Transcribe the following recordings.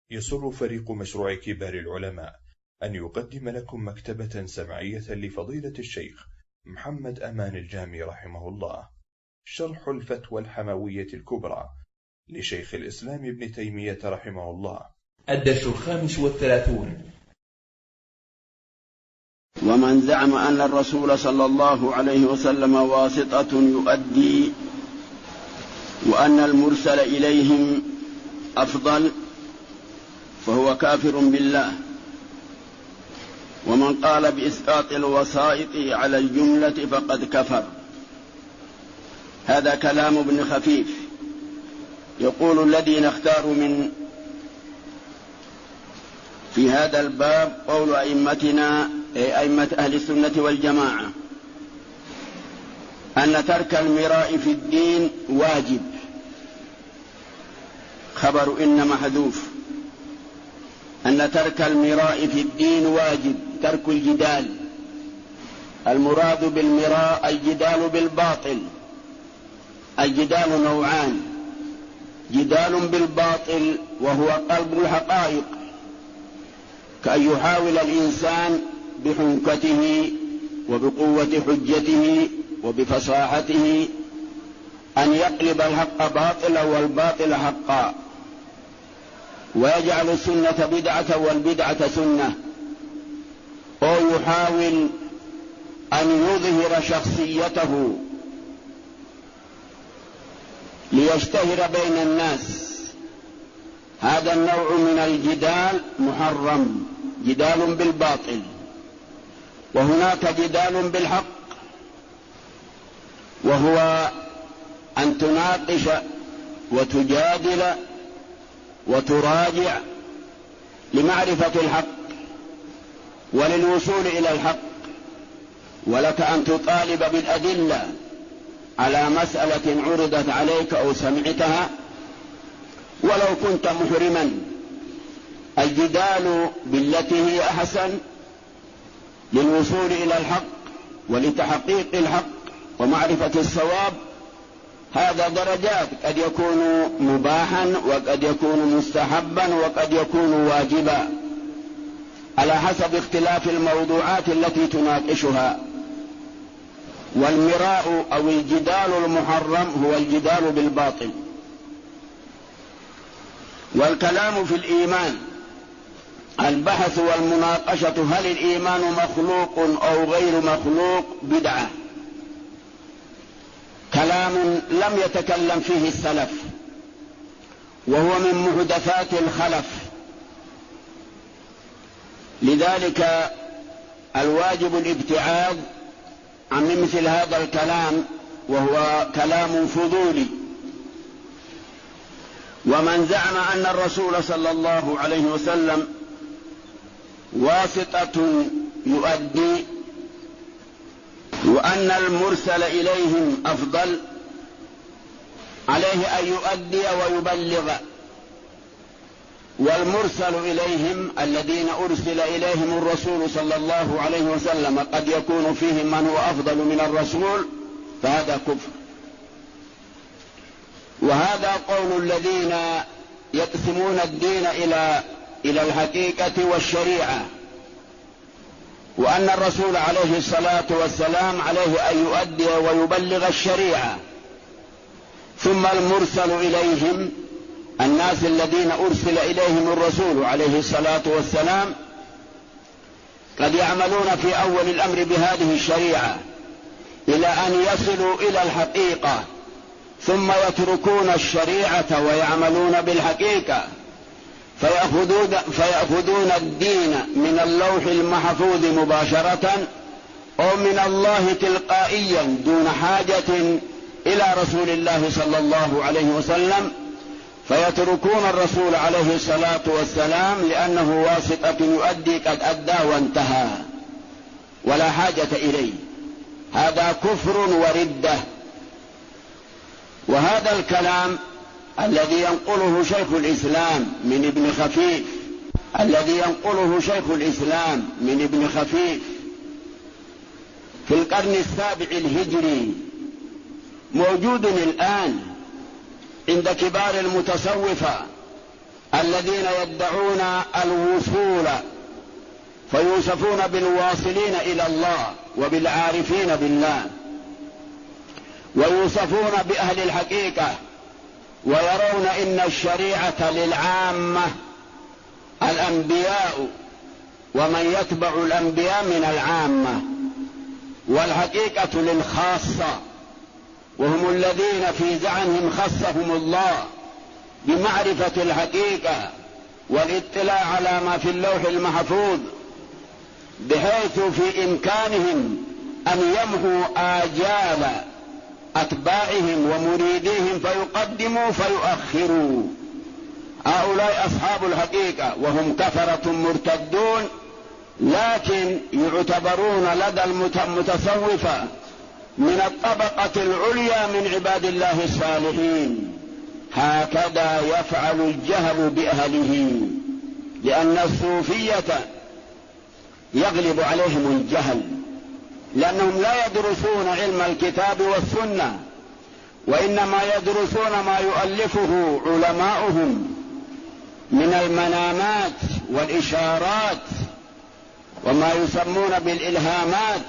يسر فريق مشروع كبار العلماء أن يقدم لكم مكتبة سمعية لفضيلة الشيخ محمد أمان الجامي رحمه الله، شرح الفتوى الحموية الكبرى لشيخ الإسلام ابن تيمية رحمه الله. الدرس 35. ومن زعم أن الرسول صلى الله عليه وسلم واسطة يؤدي وأن المرسل إليهم أفضل فهو كافر بالله. ومن قال بإسقاط الوسائط على الجملة فقد كفر. هذا كلام ابن خفيف. يقول الذين اختاروا من في هذا الباب قول أئمتنا أئمة أهل السنة والجماعة أن ترك المراء في الدين واجب. خبر إن محذوف. أن ترك المراء في الدين واجب، ترك الجدال. المراد بالمراء الجدال بالباطل. الجدال نوعان: جدال بالباطل وهو قلب الحقائق، كأن يحاول الإنسان بحنكته وبقوة حجته وبفصاحته أن يقلب الحق باطلا والباطل حقا، ويجعل السنة بدعة والبدعة سنة، أو يحاول أن يظهر شخصيته ليشتهر بين الناس. هذا النوع من الجدال محرم، جدال بالباطل. وهناك جدال بالحق، وهو أن تناقش وتجادل وتراجع لمعرفة الحق وللوصول إلى الحق، ولك أن تطالب بالأدلة على مسألة عرضت عليك أو سمعتها ولو كنت محرما. الجدال بالتي هي أحسن للوصول إلى الحق ولتحقيق الحق ومعرفة الصواب. هذا درجات، قد يكون مباحا وقد يكون مستحبا وقد يكون واجبا على حسب اختلاف الموضوعات التي تناقشها. والمراء أو الجدال المحرم هو الجدال بالباطل. والكلام في الإيمان، البحث والمناقشة هل الإيمان مخلوق أو غير مخلوق بدعة. كلام لم يتكلم فيه السلف، وهو من محدثات الخلف. لذلك الواجب الابتعاد عن مثل هذا الكلام، وهو كلام فضولي. ومن زعم أن الرسول صلى الله عليه وسلم واسطة يؤدي وأن المرسل إليهم أفضل، عليه أن يؤدي ويبلغ. والمرسل إليهم الذين أرسل إليهم الرسول صلى الله عليه وسلم قد يكون فيهم من هو أفضل من الرسول، فهذا كفر. وهذا قول الذين يقسمون الدين إلى الحقيقة والشريعة، وأن الرسول عليه الصلاة والسلام عليه أن يؤدي ويبلغ الشريعة، ثم المرسل إليهم الناس الذين أرسل إليهم الرسول عليه الصلاة والسلام قد يعملون في أول الأمر بهذه الشريعة إلى أن يصلوا إلى الحقيقة، ثم يتركون الشريعة ويعملون بالحقيقة، فيأخذون الدين من اللوح المحفوظ مباشرة أو من الله تلقائيا دون حاجة إلى رسول الله صلى الله عليه وسلم، فيتركون الرسول عليه الصلاة والسلام لأنه واسطة يؤدي قد أدى وانتهى ولا حاجة إليه. هذا كفر وردة. وهذا الكلام الذي ينقله شيخ الإسلام من ابن خفيف، الذي ينقله شيخ الإسلام من ابن خفيف في القرن السابع الهجري، موجود الآن عند كبار المتصوفة الذين يدعون الوصول فيوصفون بالواصلين إلى الله وبالعارفين بالله، ويوصفون بأهل الحقيقة، ويرون إن الشريعة للعامة الأنبياء ومن يتبع الأنبياء من العامة، والحقيقة للخاصة، وهم الذين في زعمهم خصهم الله بمعرفة الحقيقة والاطلاع على ما في اللوح المحفوظ، بحيث في إمكانهم أن يمحوا آجال أتباعهم ومريديهم فيقدموا فيؤخروا. هؤلاء أصحاب الحقيقة، وهم كفرة مرتدون، لكن يعتبرون لدى المتصوفة من الطبقة العليا من عباد الله الصالحين. هكذا يفعل الجهل بأهله، لأن الصوفية يغلب عليهم الجهل، لأنهم لا يدرسون علم الكتاب والسنة، وإنما يدرسون ما يؤلفه علماؤهم من المنامات والإشارات وما يسمون بالإلهامات،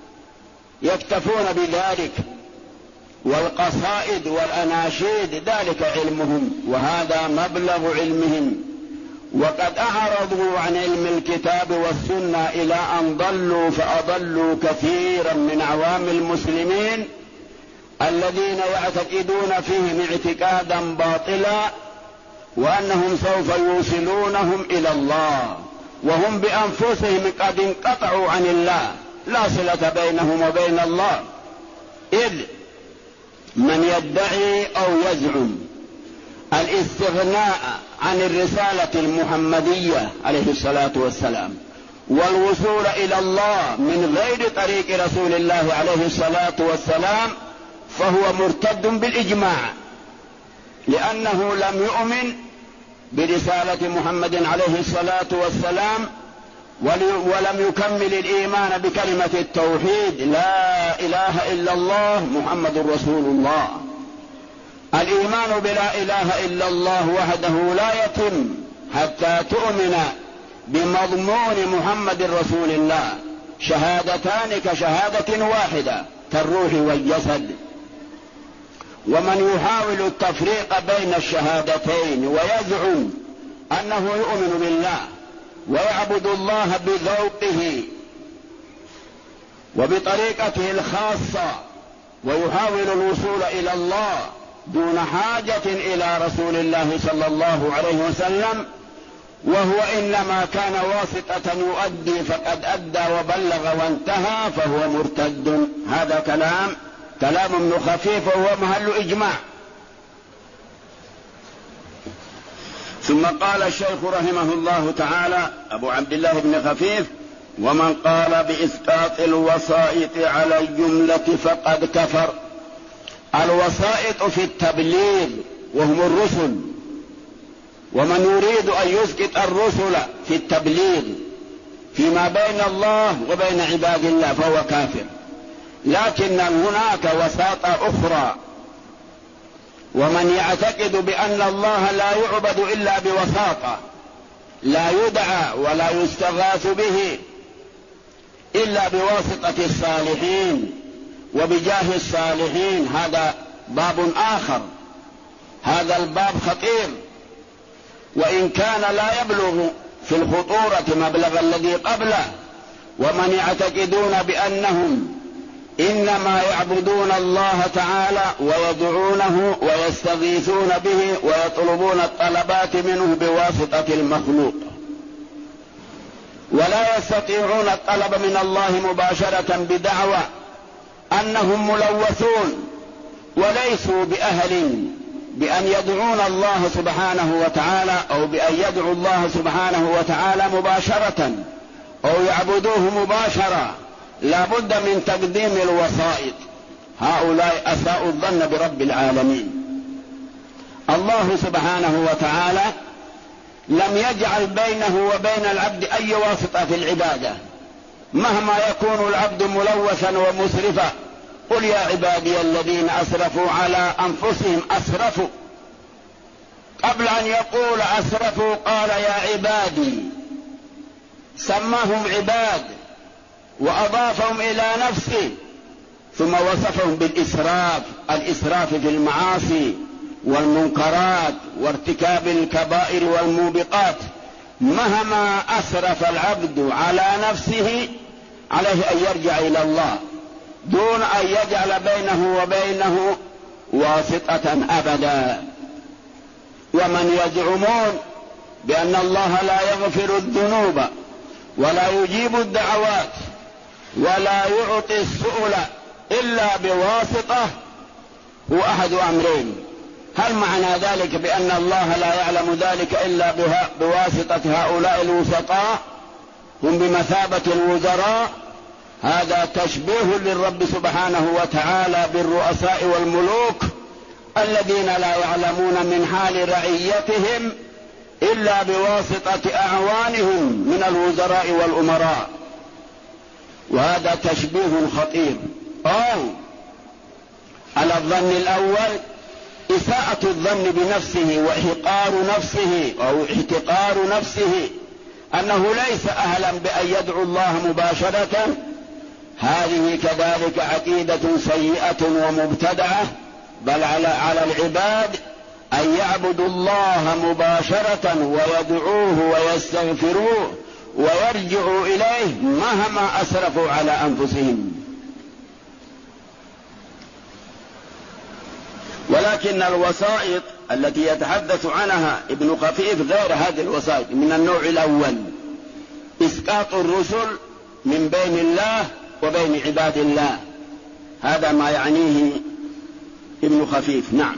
يكتفون بذلك، والقصائد والأناشيد ذلك علمهم، وهذا مبلغ علمهم. وقد أعرضوا عن علم الكتاب والسنة إلى أن ضلوا فأضلوا كثيرا من عوام المسلمين الذين يعتقدون فيهم اعتقادا باطلا، وأنهم سوف يوصلونهم إلى الله، وهم بأنفسهم قد انقطعوا عن الله، لا صلة بينهم وبين الله. إذ من يدعي أو يزعم الاستغناء عن الرسالة المحمدية عليه الصلاة والسلام والوصول إلى الله من غير طريق رسول الله عليه الصلاة والسلام فهو مرتد بالإجماع، لأنه لم يؤمن برسالة محمد عليه الصلاة والسلام، ولم يكمل الإيمان بكلمة التوحيد لا إله إلا الله محمد رسول الله. الإيمان بلا إله إلا الله وحده لا يتم حتى تؤمن بمضمون محمد رسول الله، شهادتان كشهادة واحدة كالروح والجسد. ومن يحاول التفريق بين الشهادتين ويزعم أنه يؤمن بالله ويعبد الله بذوقه وبطريقته الخاصة، ويحاول الوصول إلى الله دون حاجة إلى رسول الله صلى الله عليه وسلم، وهو إنما كان واسطة يؤدي فقد أدى وبلغ وانتهى، فهو مرتد. هذا كلام ابن خفيف، وهو محل إجماع. ثم قال الشيخ رحمه الله تعالى أبو عبد الله بن خفيف: ومن قال بإسقاط الوسائط على الجملة فقد كفر. الوسائط في التبليغ وهم الرسل، ومن يريد أن يسقط الرسل في التبليغ فيما بين الله وبين عباد الله فهو كافر. لكن هناك وساطة أخرى، ومن يعتقد بأن الله لا يعبد إلا بوساطة، لا يدعى ولا يستغاث به إلا بواسطة الصالحين وبجاه الصالحين، هذا باب آخر. هذا الباب خطير، وإن كان لا يبلغ في الخطورة مبلغ الذي قبله. ومن يعتقدون بأنهم إنما يعبدون الله تعالى ويدعونه ويستغيثون به ويطلبون الطلبات منه بواسطة المخلوق، ولا يستطيعون الطلب من الله مباشرة بدعوى أنهم ملوثون وليسوا بأهل بأن يدعون الله سبحانه وتعالى، أو بأن يدعوا الله سبحانه وتعالى مباشرة أو يعبدوه مباشرة، لا بد من تقديم الوسائط. هؤلاء أساءوا الظن برب العالمين. الله سبحانه وتعالى لم يجعل بينه وبين العبد أي واسطة في العبادة، مهما يكون العبد ملوثا ومسرفا. قل يا عبادي الذين أسرفوا على أنفسهم أسرفوا قبل أن يقول أسرفوا قال يا عبادي، سماهم عباد وأضافهم إلى نفسه، ثم وصفهم بالإسراف، الإسراف في المعاصي والمنكرات وارتكاب الكبائر والموبقات. مهما أسرف العبد على نفسه عليه أن يرجع إلى الله دون أن يجعل بينه وبينه واسطة أبدا. ومن يزعمون بأن الله لا يغفر الذنوب ولا يجيب الدعوات ولا يعطي السؤل إلا بواسطة هو أحد أمرين: هل معنى ذلك بأن الله لا يعلم ذلك إلا بواسطة هؤلاء الوسطاء هم بمثابة الوزراء؟ هذا تشبيه للرب سبحانه وتعالى بالرؤساء والملوك الذين لا يعلمون من حال رعيتهم إلا بواسطة أعوانهم من الوزراء والأمراء، وهذا تشبيه خطير. على الظن الأول إساءة الظن بنفسه وإحقار نفسه أو احتقار نفسه أنه ليس أهلا بأن يدعو الله مباشرة، هذه كذلك عقيدة سيئة ومبتدعة، بل على العباد أن يعبدوا الله مباشرة ويدعوه ويستغفروه ويرجعوا إليه مهما أسرفوا على أنفسهم. ولكن الوسائط التي يتحدث عنها ابن خفيف غير هذه الوسائط. من النوع الأول إسقاط الرسل من بين الله وبين عباد الله، هذا ما يعنيه ابن خفيف. نعم.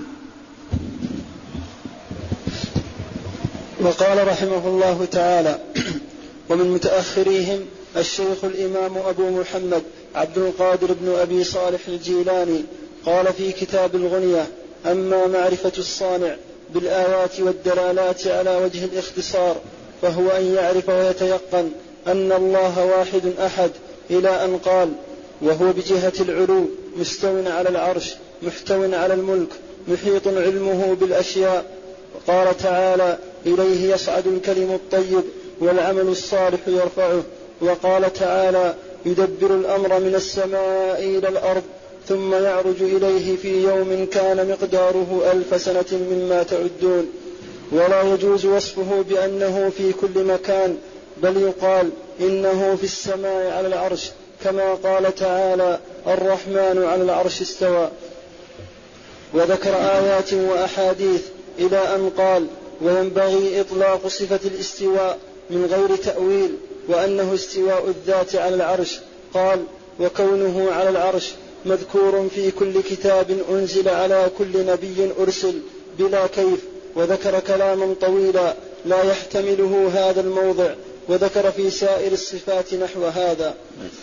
وقال رحمه الله تعالى: ومن متأخريهم الشيخ الإمام أبو محمد عبد القادر بن أبي صالح الجيلاني قال في كتاب الغنية: أما معرفة الصانع بالآيات والدلالات على وجه الاختصار فهو أن يعرف ويتيقن أن الله واحد أحد، إلى أن قال: وهو بجهة العلو مستو على العرش محتو على الملك محيط علمه بالأشياء. وقال تعالى: إليه يصعد الكلم الطيب والعمل الصالح يرفعه. وقال تعالى: يدبر الأمر من السماء إلى الأرض ثم يعرج إليه في يوم كان مقداره 1000 سنة مما تعدون. ولا يجوز وصفه بأنه في كل مكان، بل يقال إنه في السماء على العرش، كما قال تعالى: الرحمن على العرش استوى. وذكر آيات وأحاديث إلى أن قال: وينبغي إطلاق صفة الاستواء من غير تأويل، وأنه استواء الذات على العرش. قال: وكونه على العرش مذكور في كل كتاب أنزل على كل نبي أرسل بلا كيف. وذكر كلاما طويلا لا يحتمله هذا الموضع، وذكر في سائر الصفات نحو هذا.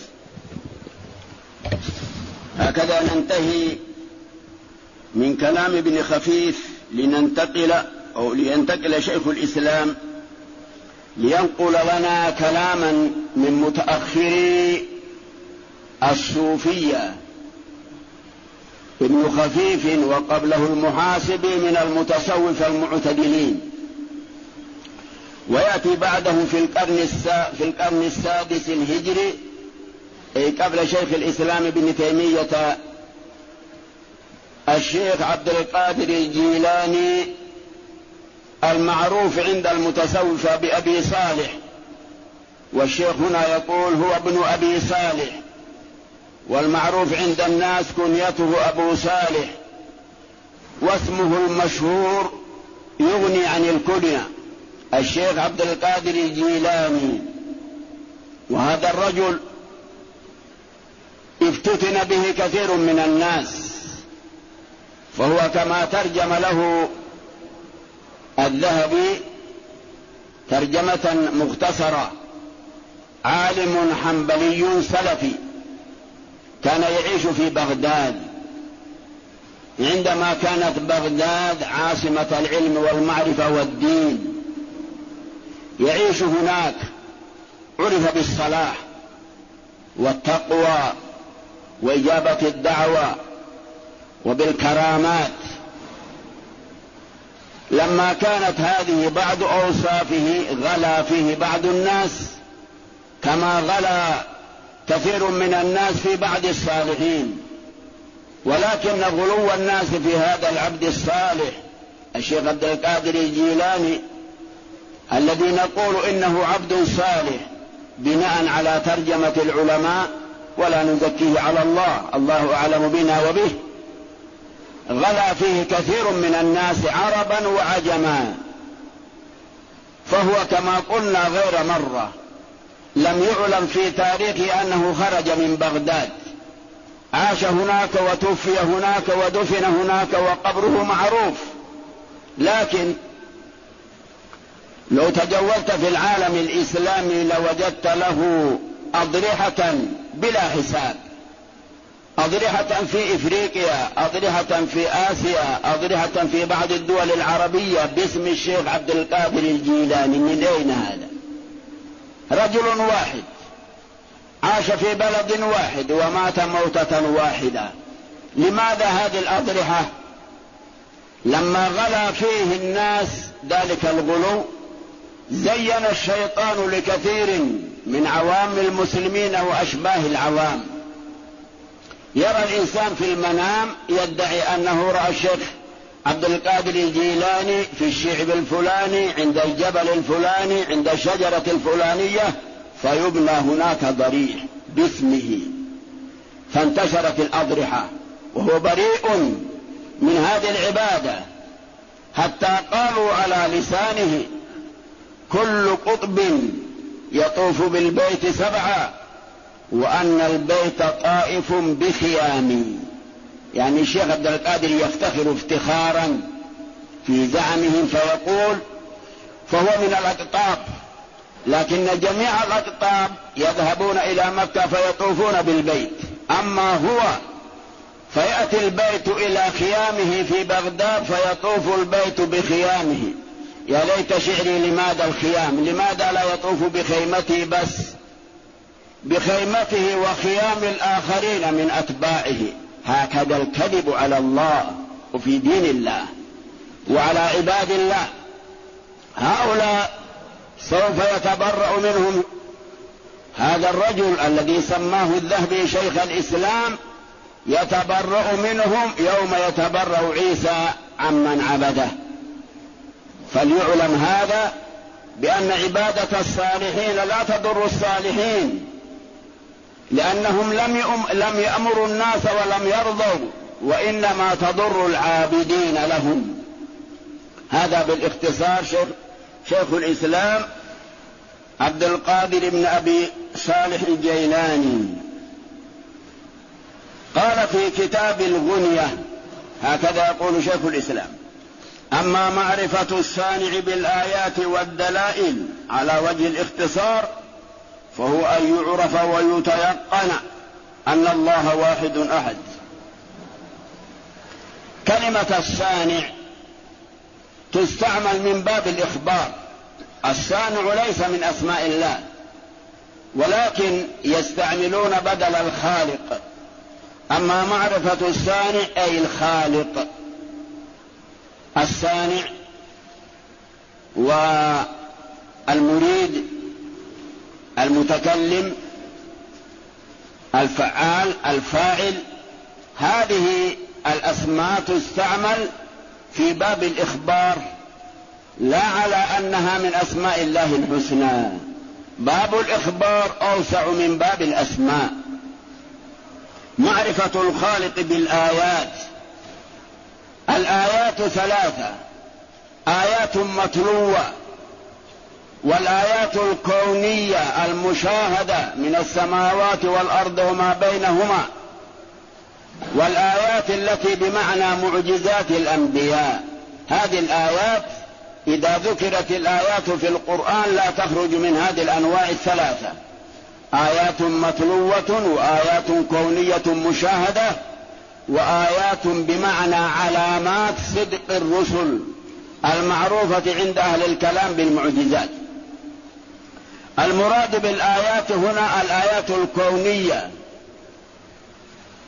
هكذا ننتهي من كلام ابن خفيف لينتقل شيخ الإسلام لينقل لنا كلاما من متأخري الصوفية. ابن خفيف وقبله المحاسبي من المتصوفة المعتدلين، ويأتي بعده في القرن السادس الهجري، أي قبل شيخ الإسلام ابن تيمية، الشيخ عبد القادر الجيلاني المعروف عند المتصوفة بأبي صالح، والشيخ هنا يقول هو ابن أبي صالح، والمعروف عند الناس كنيته أبو صالح، واسمه المشهور يغني عن الكنية الشيخ عبد القادر الجيلاني. وهذا الرجل افتتن به كثير من الناس، فهو كما ترجم له الذهبي ترجمة مختصرة: عالم حنبلي سلفي كان يعيش في بغداد عندما كانت بغداد عاصمة العلم والمعرفة والدين، يعيش هناك، عرف بالصلاح والتقوى وإجابة الدعوة وبالكرامات. لما كانت هذه بعض أوصافه غلا فيه بعض الناس، كما غلا كثير من الناس في بعض الصالحين. ولكن غلو الناس في هذا العبد الصالح الشيخ عبد القادر الجيلاني الذي نقول إنه عبد صالح بناء على ترجمة العلماء ولا نزكيه على الله، الله أعلم بنا وبه، غلا فيه كثير من الناس عربا وعجما. فهو كما قلنا غير مرة لم يعلم في تاريخه أنه خرج من بغداد، عاش هناك وتوفي هناك ودفن هناك وقبره معروف. لكن لو تجولت في العالم الإسلامي لوجدت له أضرحة بلا حساب، أضرحة في إفريقيا، أضرحة في آسيا، أضرحة في بعض الدول العربية باسم الشيخ عبد القادر الجيلاني. من أين هذا؟ رجل واحد عاش في بلد واحد ومات موتة واحدة. لماذا هذه الأضرحة؟ لما غلا فيه الناس ذلك الغلو زين الشيطان لكثير من عوام المسلمين وأشباه العوام. يرى الإنسان في المنام يدعي أنه رأى الشيخ عبد القادر الجيلاني في الشعب الفلاني عند الجبل الفلاني عند الشجرة الفلانية، فيبنى هناك ضريح باسمه، فانتشرت الأضرحة وهو بريء من هذه العبادة، حتى قالوا على لسانه كل قطب يطوف بالبيت 7 وأن البيت طائف بخيام. يعني الشيخ عبد القادر يفتخر افتخارا في زعمهم فيقول فهو من الأقطاب، لكن جميع الأقطاب يذهبون إلى مكة فيطوفون بالبيت، أما هو فيأتي البيت إلى خيامه في بغداد فيطوف البيت بخيامه. يا ليت شعري لماذا الخيام، لماذا لا يطوف بخيمته بس، بخيمته وخيام الآخرين من أتباعه. هكذا الكذب على الله وفي دين الله وعلى عباد الله. هؤلاء سوف يتبرأ منهم هذا الرجل الذي سماه الذهبي شيخ الإسلام، يتبرأ منهم يوم يتبرأ عيسى عمن عبده. فليعلم هذا بأن عبادة الصالحين لا تضر الصالحين، لأنهم لم يأمروا الناس ولم يرضوا، وإنما تضر العابدين لهم. هذا بالاختصار شيخ الإسلام عبد القادر بن أبي صالح الجيلاني. قال في كتاب الغنية هكذا يقول شيخ الإسلام: أما معرفة الصانع بالآيات والدلائل على وجه الاختصار فهو أن يعرف ويتيقن أن الله واحد أحد. كلمة الصانع تستعمل من باب الإخبار. الصانع ليس من أسماء الله، ولكن يستعملون بدل الخالق. أما معرفة الصانع أي الخالق. الصانع والمريد، المتكلم، الفعال، الفاعل، هذه الأسماء تستعمل في باب الإخبار لا على أنها من أسماء الله الحسنى. باب الإخبار أوسع من باب الأسماء. معرفة الخالق بالآيات. الآيات 3: آيات متلوة، والآيات الكونية المشاهدة من السماوات والأرض وما بينهما، والآيات التي بمعنى معجزات الأنبياء. هذه الآيات إذا ذكرت الآيات في القرآن لا تخرج من هذه الأنواع 3: آيات متلوة، وآيات كونية مشاهدة، وآيات بمعنى علامات صدق الرسل المعروفة عند أهل الكلام بالمعجزات. المراد بالآيات هنا الآيات الكونية،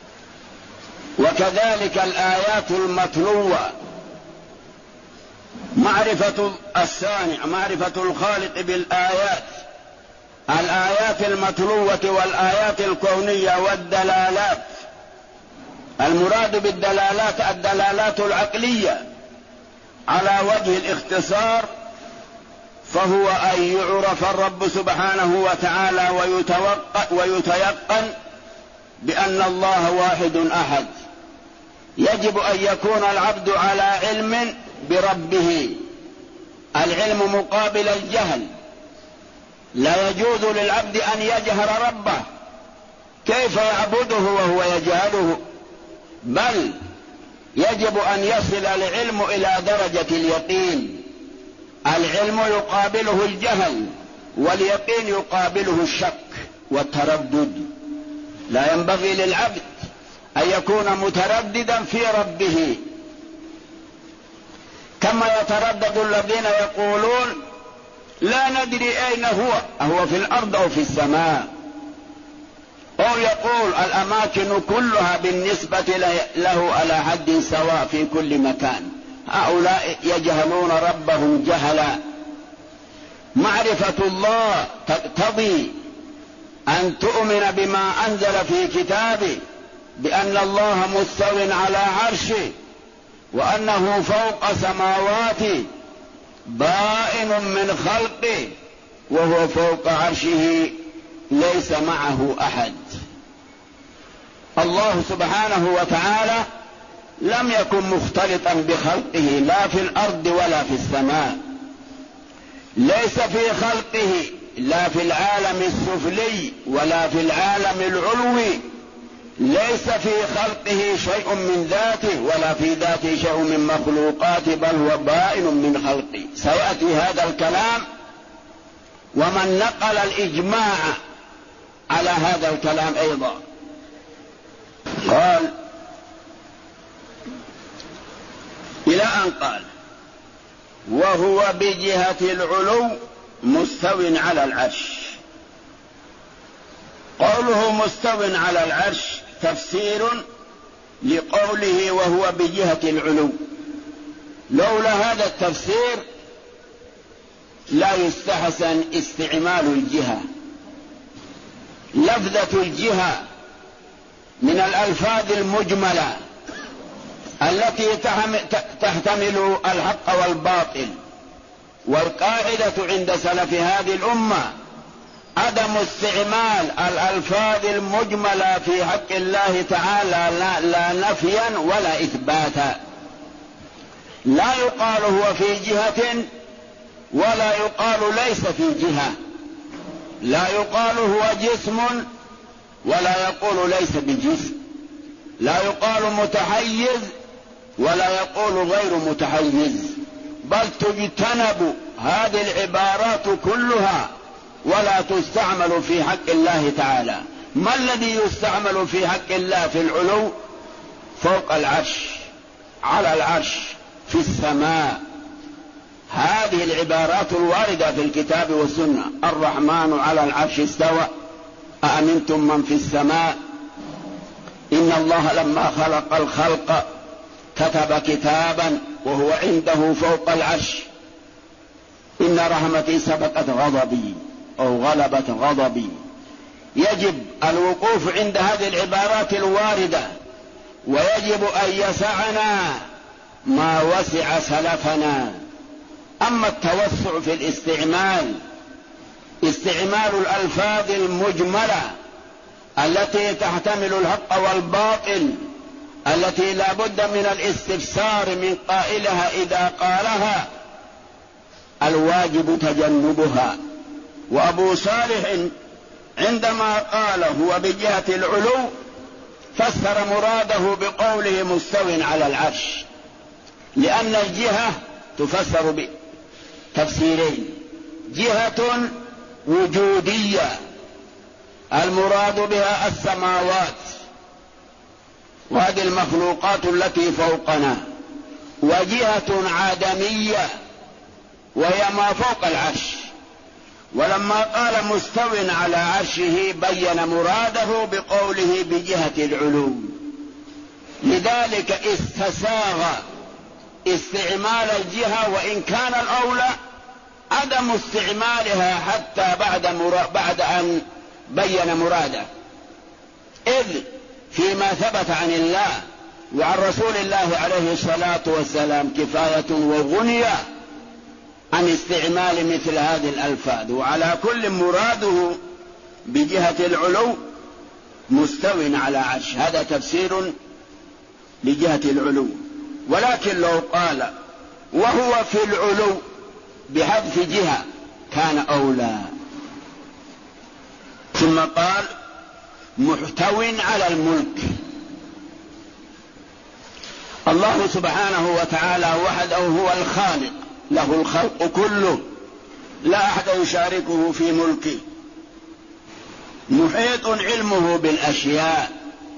وكذلك الآيات المتلوة معرفة الصانع، معرفة الخالق بالآيات، الآيات المتلوة والآيات الكونية والدلالات. المراد بالدلالات الدلالات العقلية على وجه الاختصار، فهو أن يعرف الرب سبحانه وتعالى ويتيقن بأن الله واحد أحد. يجب أن يكون العبد على علم بربه، العلم مقابل الجهل. لا يجوز للعبد أن يجهل ربه، كيف يعبده وهو يجهله؟ بل يجب أن يصل العلم إلى درجة اليقين. العلم يقابله الجهل، واليقين يقابله الشك والتردد. لا ينبغي للعبد أن يكون مترددا في ربه، كما يتردد الذين يقولون لا ندري أين هو في الأرض أو في السماء، أو يقول الأماكن كلها بالنسبة له على حد سواء في كل مكان. هؤلاء يجهلون ربهم جهلا. معرفة الله تقتضي أن تؤمن بما أنزل في كتابه، بأن الله مستو على عرشه، وأنه فوق سماواته بائن من خلقه، وهو فوق عرشه ليس معه أحد. الله سبحانه وتعالى لم يكن مختلطا بخلقه، لا في الأرض ولا في السماء. ليس في خلقه لا في العالم السفلي ولا في العالم العلوي. ليس في خلقه شيء من ذاته ولا في ذاته شيء من مخلوقاته، بل هو بائن من خلقه. سيأتي هذا الكلام، ومن نقل الإجماع على هذا الكلام أيضا. قال إلى أن قال وهو بجهة العلو مستو على العرش. قوله مستو على العرش تفسير لقوله وهو بجهة العلو. لولا هذا التفسير لا يستحسن استعمال الجهة. لفظة الجهة من الألفاظ المجملة التي تحتمل الحق والباطل، والقاعدة عند سلف هذه الأمة عدم استعمال الألفاظ المجملة في حق الله تعالى، لا نفيا ولا إثباتا. لا يقال هو في جهة ولا يقال ليس في جهة. لا يقال هو جسم ولا يقول ليس بجسم. لا يقال متحيز ولا يقول غير متحيز، بل تجتنب هذه العبارات كلها ولا تستعمل في حق الله تعالى. ما الذي يستعمل في حق الله في العلو؟ فوق العرش، على العرش، في السماء. هذه العبارات الواردة في الكتاب والسنة. الرحمن على العرش استوى، أأمنتم من في السماء. إن الله لما خلق الخلق كتب كتابا وهو عنده فوق العرش. إن رحمتي سبقت غضبي أو غلبت غضبي. يجب الوقوف عند هذه العبارات الواردة، ويجب أن يسعنا ما وسع سلفنا. أما التوسع في الاستعمال، استعمال الألفاظ المجملة التي تحتمل الحق والباطل، التي لا بد من الاستفسار من قائلها إذا قالها، الواجب تجنبها. وأبو صالح عندما قال هو بجهة العلو فسر مراده بقوله مستو على العرش، لأن الجهة تفسر بتفسيرين: جهة وجودية المراد بها السماوات وهذه المخلوقات التي فوقنا، وجهة عدمية وهي ما فوق العرش. ولما قال مستو على عرشه بين مراده بقوله بجهة العلو. لذلك استساغ استعمال الجهة، وإن كان الأولى عدم استعمالها حتى بعد أن بين مراده، إذ فيما ثبت عن الله وعن رسول الله عليه الصلاة والسلام كفاية وغنية عن استعمال مثل هذه الألفاظ، وعلى كل مراده بجهة العلو مستو على عرش، هذا تفسير لجهة العلو. ولكن لو قال وهو في العلو بحذف جهة كان أولى. ثم قال محتو على الملك. الله سبحانه وتعالى وحده هو الخالق، له الخلق كله، لا أحد يشاركه في ملكه، محيط علمه بالأشياء،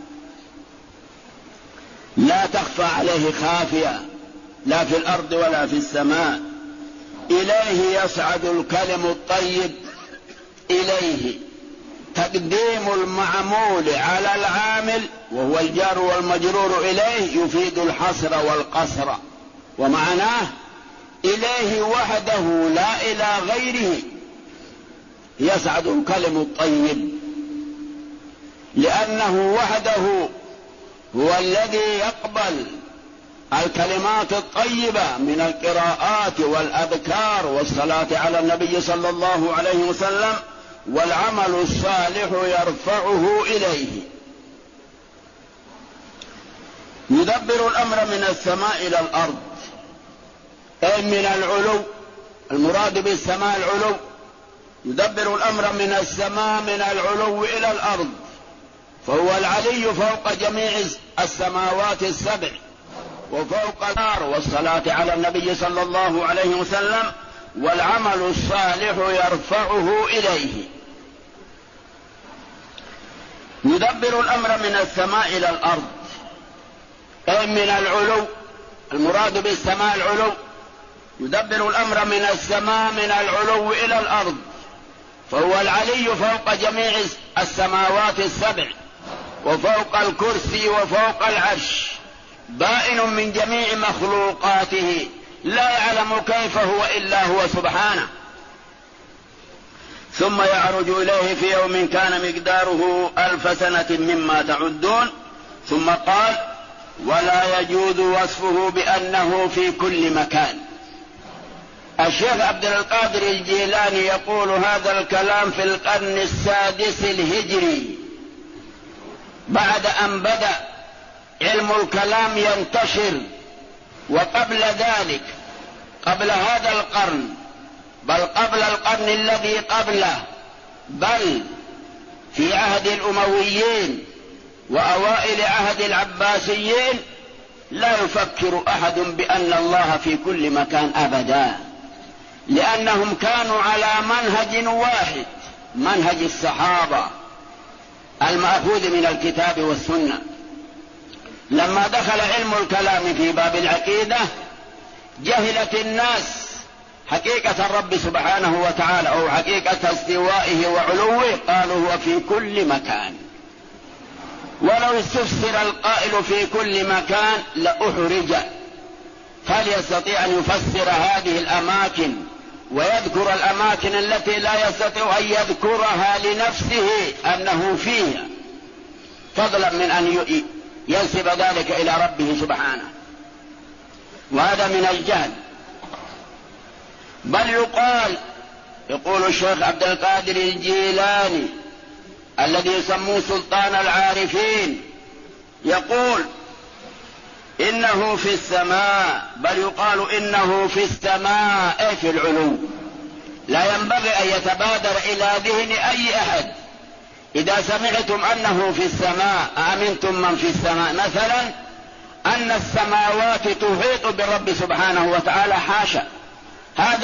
لا تخفى عليه خافية لا في الأرض ولا في السماء. إليه يصعد الكلم الطيب، إليه تقديم المعمول على العامل وهو الجار والمجرور إليه يفيد الحصر والقصر، ومعناه إليه وحده لا إلى غيره يصعد الكلم الطيب، لأنه وحده هو الذي يقبل الكلمات الطيبة من القراءات والأذكار والصلاة على النبي صلى الله عليه وسلم، والعمل الصالح يرفعه إليه. يدبر الأمر من السماء إلى الأرض، أي من العلو، المراد بالسماء العلو، يدبر الأمر من السماء من العلو إلى الأرض، فهو العلي فوق جميع السماوات السبع وفوق الأرض، والصلاة على النبي صلى الله عليه وسلم، والعمل الصالح يرفعه إليه. يدبر الأمر من السماء إلى الأرض، أي من العلو، المراد بالسماء العلو، يدبر الأمر من السماء من العلو إلى الأرض، فهو العلي فوق جميع السماوات السبع وفوق الكرسي وفوق العرش، بائن من جميع مخلوقاته، لا يعلم كيف هو إلا هو سبحانه. ثم يعرج إليه في يوم كان مقداره 1000 سنة مما تعدون. ثم قال ولا يجوز وصفه بأنه في كل مكان. الشيخ عبد القادر الجيلاني يقول هذا الكلام في القرن السادس الهجري، بعد أن بدأ علم الكلام ينتشر، وقبل ذلك قبل هذا القرن، بل قبل القرن الذي قبله، بل في عهد الأمويين وأوائل عهد العباسيين، لا يفكر أحد بأن الله في كل مكان أبدا، لأنهم كانوا على منهج واحد، منهج الصحابة المأخوذ من الكتاب والسنة. لما دخل علم الكلام في باب العقيدة جهلت الناس حقيقة الرب سبحانه وتعالى أو حقيقة استوائه وعلوه، قالوا هو في كل مكان. ولو استفسر القائل في كل مكان لأحرج، فليستطيع أن يفسر هذه الأماكن ويذكر الأماكن التي لا يستطيع أن يذكرها لنفسه أنه فيها، فضلا من أن ينسب ذلك إلى ربه سبحانه، وهذا من الجهل. بل يقول الشيخ عبد القادر الجيلاني الذي يسموه سلطان العارفين، يقول إنه في السماء، بل يقال إنه في السماء أي في العلو. لا ينبغي أن يتبادر إلى ذهن أي أحد إذا سمعتم أنه في السماء أأمنتم من في السماء مثلا أن السماوات تحيط بالرب سبحانه وتعالى، حاشا، هذا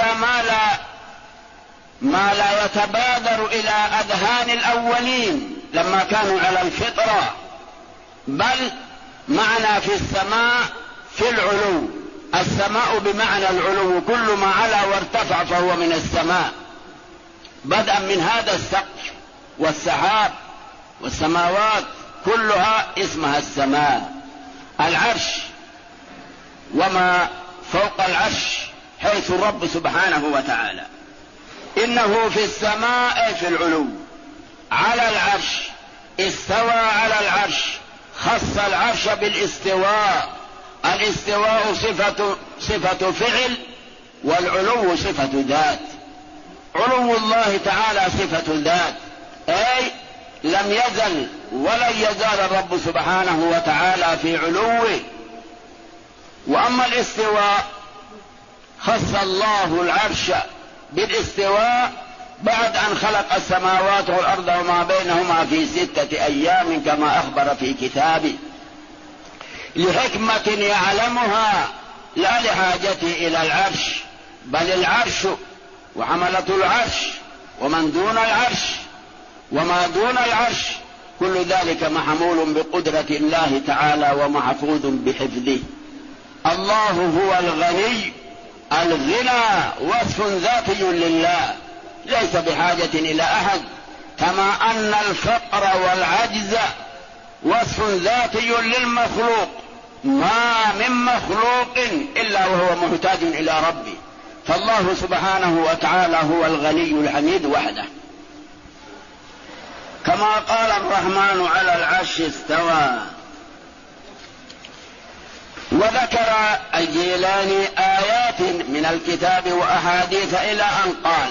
ما لا يتبادر إلى أذهان الأولين لما كانوا على الفطرة، بل معنى في السماء في العلو، السماء بمعنى العلو، كل ما علا وارتفع فهو من السماء، بدءا من هذا السقف والسحاب والسماوات كلها اسمها السماء. العرش وما فوق العرش حيث الرب سبحانه وتعالى. إنه في السماء في العلو على العرش، استوى على العرش، خص العرش بالاستواء. الاستواء صفة فعل، والعلو صفة ذات. علو الله تعالى صفة ذات، أي لم يزل ولن يزال الرب سبحانه وتعالى في علوه. وأما الاستواء خص الله العرش بالاستواء بعد أن خلق السماوات والأرض وما بينهما في 6 أيام كما أخبر في كتابه، لحكمة يعلمها، لا لحاجته إلى العرش، بل العرش وحملة العرش ومن دون العرش وما دون العرش كل ذلك محمول بقدرة الله تعالى ومحفوظ بحفظه. الله هو الغني، الغنى وصف ذاتي لله ليس بحاجة إلى أحد، كما أن الفقر والعجز وصف ذاتي للمخلوق، ما من مخلوق إلا وهو محتاج إلى ربه. فالله سبحانه وتعالى هو الغني الحميد وحده. كما قال الرحمن على العرش استوى. وذكر الجيلاني آيات من الكتاب وأحاديث إلى أن قال: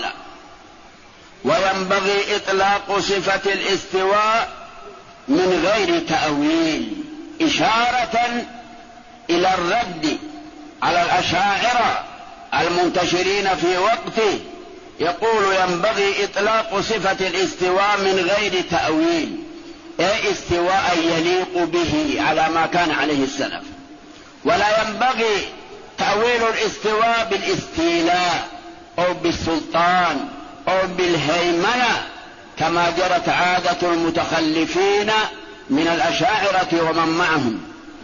وينبغي إطلاق صفة الاستواء من غير تأويل، إشارة إلى الرد على الأشاعرة المنتشرين في وقته. يقول: ينبغي إطلاق صفة الاستواء من غير تأويل، أي استواء يليق به على ما كان عليه السلف. ولا ينبغي تأويل الاستواء بالاستيلاء أو بالسلطان أو بالهيمنة كما جرت عادة المتخلفين من الأشاعرة ومن معهم.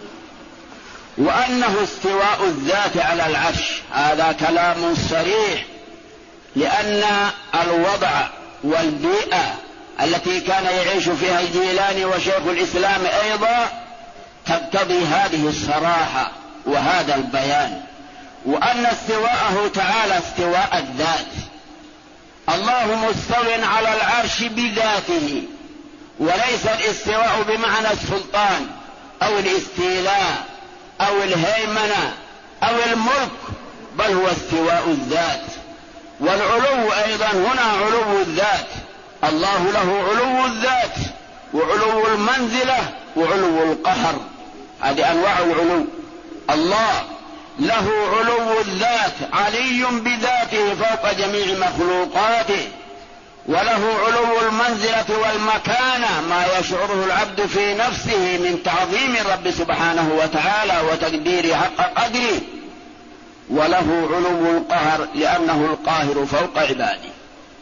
وأنه استواء الذات على العرش هذا كلام صريح، لأن الوضع والبيئة التي كان يعيش فيها الجيلاني وشيخ الإسلام أيضا تقتضي هذه الصراحة وهذا البيان. وأن استواءه تعالى استواء الذات، الله مستو على العرش بذاته، وليس الاستواء بمعنى السلطان أو الاستيلاء أو الهيمنة أو الملك، بل هو استواء الذات. والعلو أيضا هنا علو الذات، الله له علو الذات وعلو المنزلة وعلو القهر، هذه أنواع العلو. الله له علو الذات، علي بذاته فوق جميع مخلوقاته، وله علو المنزلة والمكانة، ما يشعره العبد في نفسه من تعظيم الرب سبحانه وتعالى وتقدير حق قدره، وله علو القهر لأنه القاهر فوق عباده.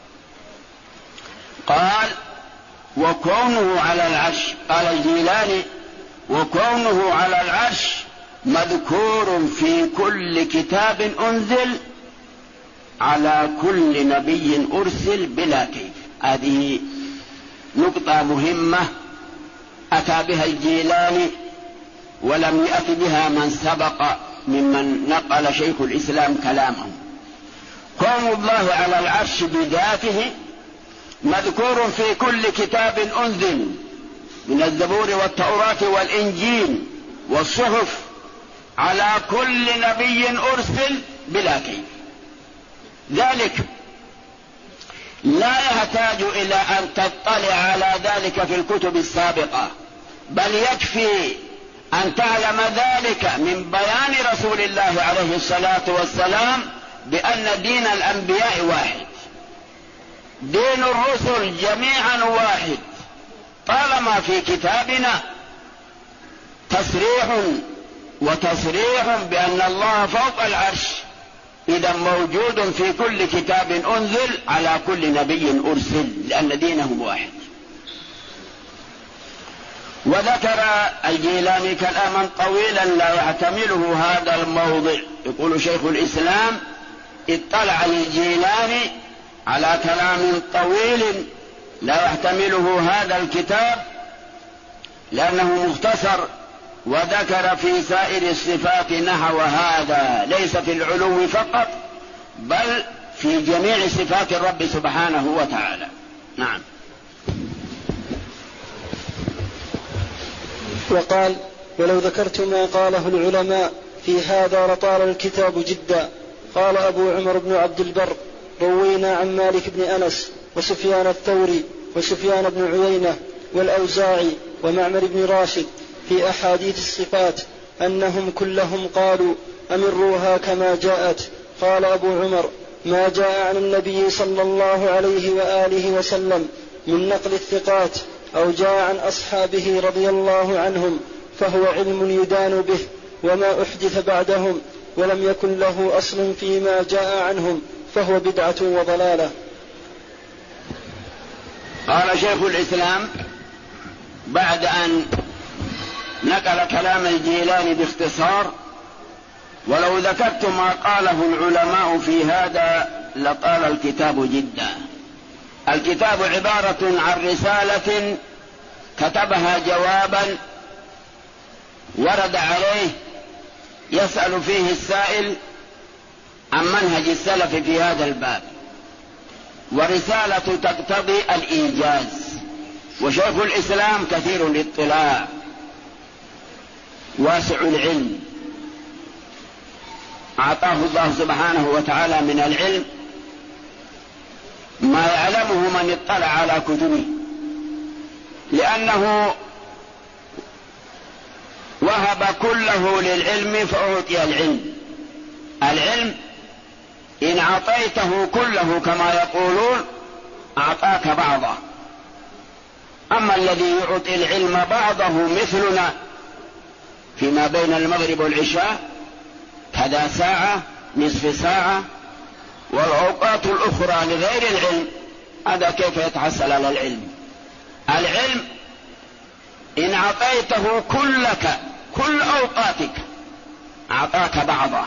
قال: وكونه على العرش، قال الجيلاني: وكونه على العرش مذكور في كل كتاب أنزل على كل نبي أرسل بلا كيف. هذه نقطة مهمة أتى بها الجيلاني ولم يأت بها من سبق ممن نقل شيخ الإسلام كلامه. كون الله على العرش بذاته مذكور في كل كتاب أنزل من الزبور والتوراة والإنجيل والصحف على كل نبي أرسل بلا كيف. ذلك لا يحتاج إلى أن تطلع على ذلك في الكتب السابقة، بل يكفي أن تعلم ذلك من بيان رسول الله عليه الصلاة والسلام بأن دين الأنبياء واحد، دين الرسل جميعا واحد. طالما في كتابنا تصريح وتصريح بأن الله فوق العرش، إذا موجود في كل كتاب أنزل على كل نبي أرسل، لأن دينهم واحد. وذكر الجيلاني كلاما طويلا لا يحتمله هذا الموضع. يقول شيخ الإسلام: اطلع الجيلاني على كلام طويل لا يحتمله هذا الكتاب، لأنه مختصر وذكر في سائر الصفات نحو هذا، ليس في العلو فقط بل في جميع صفات الرب سبحانه وتعالى. نعم. وقال: ولو ذكرت ما قاله العلماء في هذا لطال الكتاب جدا. قال أبو عمر بن عبد البر: روينا عن مالك بن أنس وسفيان الثوري وسفيان بن عيينة والأوزاعي ومعمر بن راشد في أحاديث الصفات أنهم كلهم قالوا: أمروها كما جاءت. قال أبو عمر: ما جاء عن النبي صلى الله عليه وآله وسلم من نقل الثقات أو جاء عن أصحابه رضي الله عنهم فهو علم يدان به، وما أحدث بعدهم ولم يكن له أصل فيما جاء عنهم فهو بدعة وضلالة. قال شيخ الإسلام بعد أن نقل كلام الجيلاني باختصار: ولو ذكرت ما قاله العلماء في هذا لطال الكتاب جدا. الكتاب عبارة عن رسالة كتبها جوابا ورد عليه يسأل فيه السائل عن منهج السلف في هذا الباب، ورسالة تقتضي الإيجاز، وشيخ الإسلام كثير الاطلاع واسع العلم، أعطاه الله سبحانه وتعالى من العلم ما يعلمه من اطلع على كتبه، لأنه وهب كله للعلم فأعطي العلم. العلم إن أعطيته كله كما يقولون أعطاك بعضه، أما الذي يعطي العلم بعضه مثلنا فيما بين المغرب والعشاء كذا ساعة نصف ساعة والأوقات الأخرى لغير العلم، هذا كيف يتحصل على العلم؟ العلم إن أعطيته كلك كل أوقاتك أعطاك بعضه،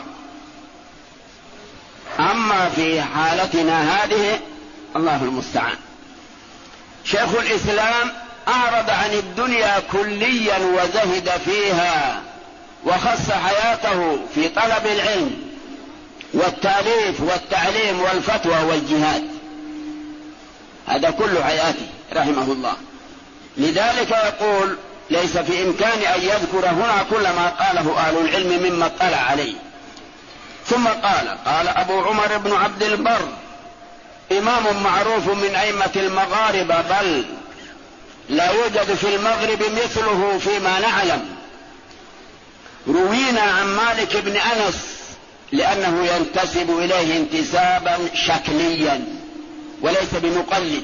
أما في حالتنا هذه الله المستعان. شيخ الإسلام أعرض عن الدنيا كليا وزهد فيها، وخص حياته في طلب العلم والتأليف والتعليم والفتوى والجهاد، هذا كل حياته رحمه الله. لذلك يقول: ليس في إمكان أن يذكر هنا كل ما قاله أهل العلم مما اطلع عليه. ثم قال أبو عمر بن عبد البر إمام معروف من أئمة المغاربة، بل لا يوجد في المغرب مثله فيما نعلم. روينا عن مالك بن أنس لأنه ينتسب إليه انتسابا شكليا وليس بمقلد.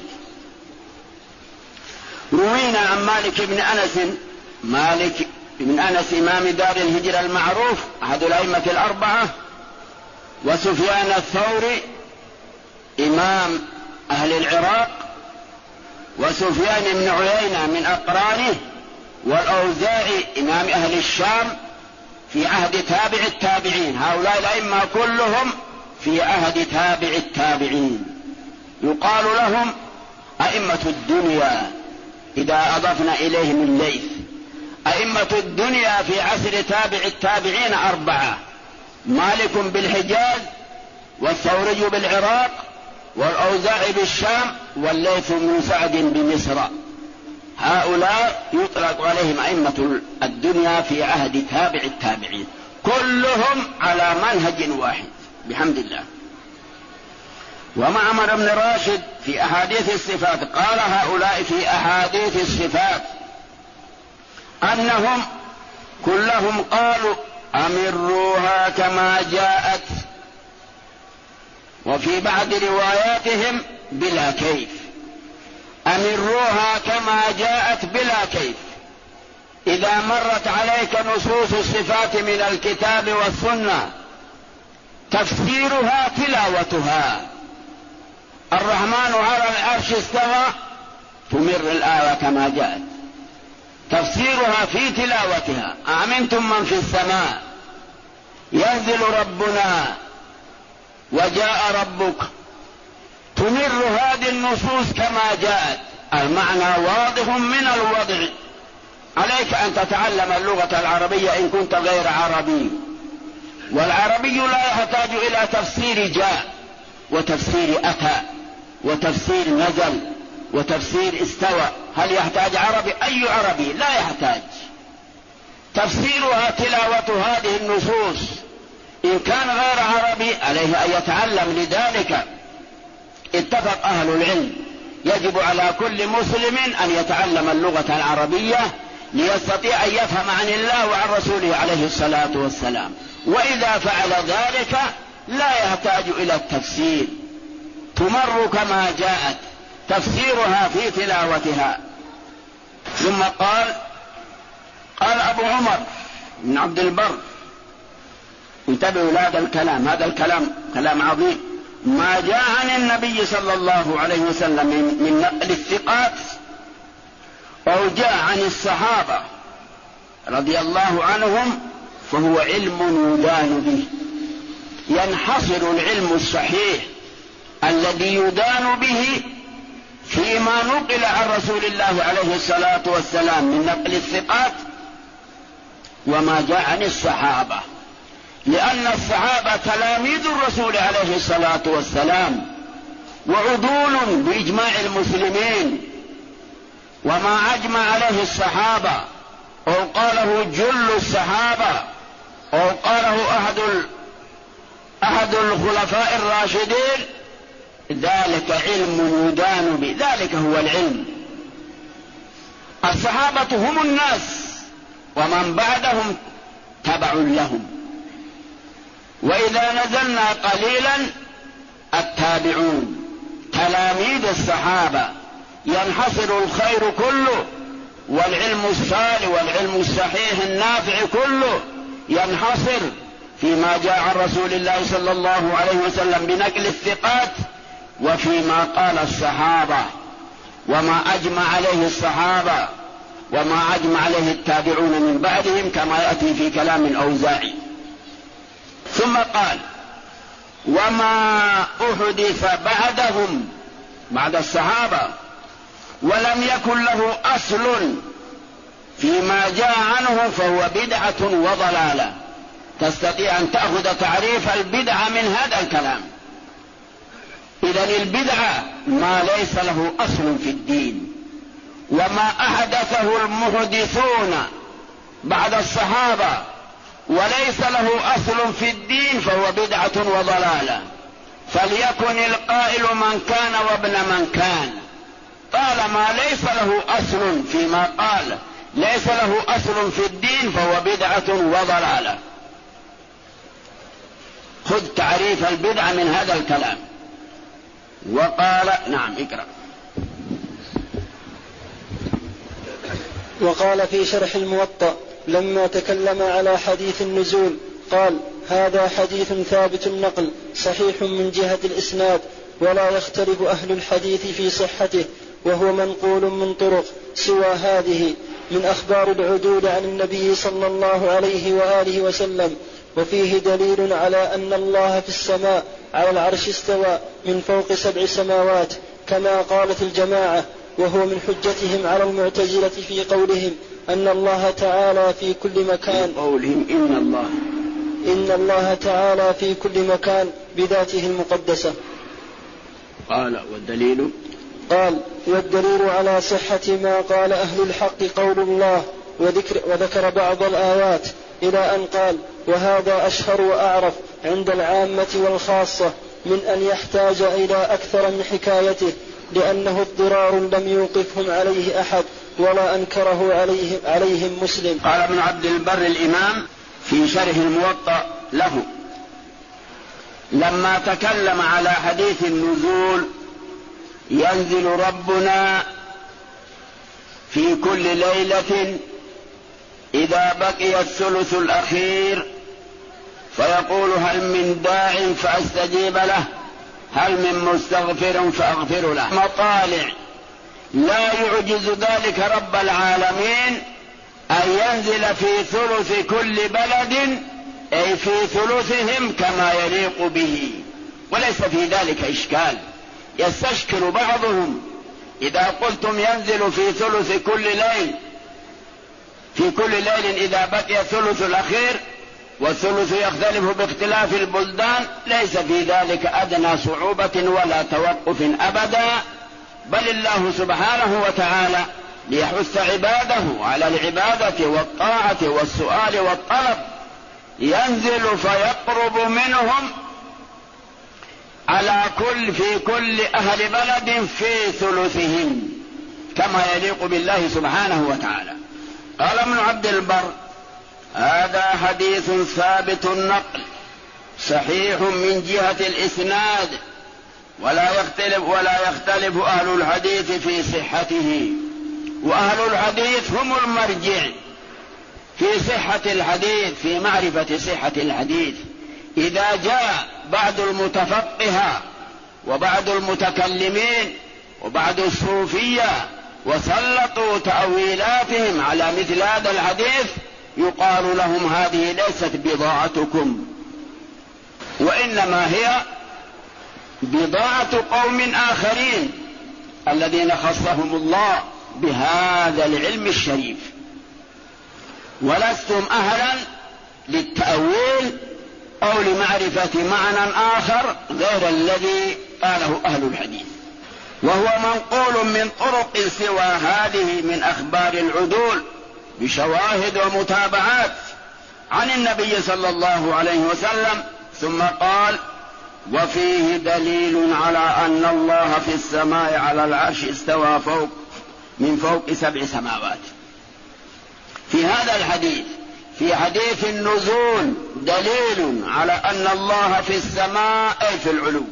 روينا عن مالك بن أنس، مالك بن أنس إمام دار الهجرة المعروف أحد الأئمة الأربعة، وسفيان الثوري إمام أهل العراق، وسفيان بن عيينة من أقرانه، والأوزاعي إمام أهل الشام في عهد تابع التابعين. هؤلاء الأئمة كلهم في عهد تابع التابعين، يقال لهم أئمة الدنيا إذا أضفنا إليهم الليث. أئمة الدنيا في عصر تابع التابعين أربعة: مالك بالحجاز، والثوري بالعراق، والأوزاعي بالشام، والليث بن سعد بمصر. هؤلاء يطلق عليهم أئمة الدنيا في عهد تابع التابعين، كلهم على منهج واحد بحمد الله. ومعمر بن راشد في أحاديث الصفات قال هؤلاء في أحاديث الصفات أنهم كلهم قالوا: أمروها كما جاءت، وفي بعض رواياتهم بلا كيف. أمروها كما جاءت بلا كيف. إذا مرت عليك نصوص الصفات من الكتاب والسنة تفسيرها تلاوتها. الرحمن على العرش استوى، تمر الآية كما جاءت، تفسيرها في تلاوتها. أأمنتم من في السماء ينزل ربنا وجاء ربك، تمر هذه النصوص كما جاءت، المعنى واضح من الوضع، عليك أن تتعلم اللغة العربية إن كنت غير عربي، والعربي لا يحتاج إلى تفسير جاء وتفسير أتى وتفسير نزل وتفسير استوى. هل يحتاج عربي؟ أي عربي؟ لا يحتاج. تفسيرها تلاوة هذه النصوص. إن كان غير عربي عليه أن يتعلم. لذلك اتفق أهل العلم يجب على كل مسلم أن يتعلم اللغة العربية ليستطيع أن يفهم عن الله وعن رسوله عليه الصلاة والسلام. وإذا فعل ذلك لا يحتاج إلى التفسير، تمر كما جاءت، تفسيرها في تلاوتها. ثم قال أبو عمر بن عبد البر، انتبهوا لهذا الكلام، هذا الكلام كلام عظيم. ما جاء عن النبي صلى الله عليه وسلم من نقل الثقات أو جاء عن الصحابة رضي الله عنهم فهو علم يدان به. ينحصر العلم الصحيح الذي يدان به فيما نقل عن رسول الله عليه الصلاة والسلام من نقل الثقات وما جاء عن الصحابة، لأن الصحابة تلاميذ الرسول عليه الصلاة والسلام وعدول بإجماع المسلمين. وما أجمع عليه الصحابة أو قاله جل الصحابة أو قاله أحد الخلفاء الراشدين ذلك علم يدان به، ذلك هو العلم. الصحابة هم الناس ومن بعدهم تبع لهم. وإذا نزلنا قليلا التابعون تلاميذ الصحابة ينحصر الخير كله، والعلم الصالح والعلم الصحيح النافع كله ينحصر فيما جاء عن رسول الله صلى الله عليه وسلم بنقل الثقات وفيما قال الصحابة وما أجمع عليه الصحابة وما أجمع عليه التابعون من بعدهم كما يأتي في كلام الأوزاعي. ثم قال وما أحدث بعدهم بعد الصحابة ولم يكن له أصل فيما جاء عنه فهو بدعة وضلالة. تستطيع أن تأخذ تعريف البدعة من هذا الكلام. إذن البدعة ما ليس له أصل في الدين، وما أحدثه المحدثون بعد الصحابة وليس له أصل في الدين فهو بدعة وضلالة. فليكن القائل من كان وابن من كان، طالما ليس له أصل فيما قال ليس له أصل في الدين فهو بدعة وضلالة. خذ تعريف البدعة من هذا الكلام. وقال نعم اقرأ. وقال في شرح الموطأ لما تكلم على حديث النزول قال هذا حديث ثابت النقل صحيح من جهة الإسناد ولا يختلف أهل الحديث في صحته، وهو منقول من طرق سوى هذه من أخبار العدول عن النبي صلى الله عليه وآله وسلم. وفيه دليل على أن الله في السماء على العرش استوى من فوق 7 سماوات كما قالت الجماعة، وهو من حجتهم على المعتزلة في قولهم أن الله تعالى في كل مكان، قولهم إن الله تعالى في كل مكان بذاته المقدسة. قال والدليل والدليل على صحة ما قال أهل الحق قول الله، وذكر بعض الآيات إلى أن قال وهذا أشهر وأعرف عند العامة والخاصة من أن يحتاج إلى أكثر من حكايته، لأنه اضطرار لم يوقفهم عليه أحد ولا أنكره عليهم مسلم. قال ابن عبد البر الإمام في شرح الموطأ له لما تكلم على حديث النزول ينزل ربنا في كل ليلة إذا بقي الثلث الأخير فيقول هل من داع فأستجيب له، هل من مستغفر فأغفر له. مطالع لا يعجز ذلك رب العالمين أن ينزل في ثلث كل بلد أي في ثلثهم كما يليق به، وليس في ذلك إشكال. يستشكل بعضهم إذا قلتم ينزل في ثلث كل ليل في كل ليل إذا بقي الثلث الأخير، والثلث يختلف باختلاف البلدان، ليس في ذلك أدنى صعوبة ولا توقف أبدا، بل الله سبحانه وتعالى ليحث عباده على العبادة والطاعة والسؤال والطلب ينزل فيقرب منهم في كل أهل بلد في ثلثهم كما يليق بالله سبحانه وتعالى. قال ابن عبد البر: هذا حديث ثابت النقل صحيح من جهة الإسناد، ولا يختلف أهل الحديث في صحته، وأهل الحديث هم المرجع في صحة الحديث، في معرفة صحة الحديث. إذا جاء بعض المتفقهة وبعض المتكلمين وبعض الصوفية وسلطوا تأويلاتهم على مثل هذا الحديث، يقال لهم: هذه ليست بضاعتكم، وإنما هي بضاعة قوم آخرين الذين خصهم الله بهذا العلم الشريف، ولستم أهلا للتأويل أو لمعرفة معنى آخر غير الذي قاله أهل الحديث، وهو منقول من طرق سوى هذه من أخبار العدول بشواهد ومتابعات عن النبي صلى الله عليه وسلم. ثم قال: وفيه دليل على أن الله في السماء على العرش استوى من فوق 7 سماوات. في هذا الحديث، في حديث النزول، دليل على أن الله في السماء أي في العلو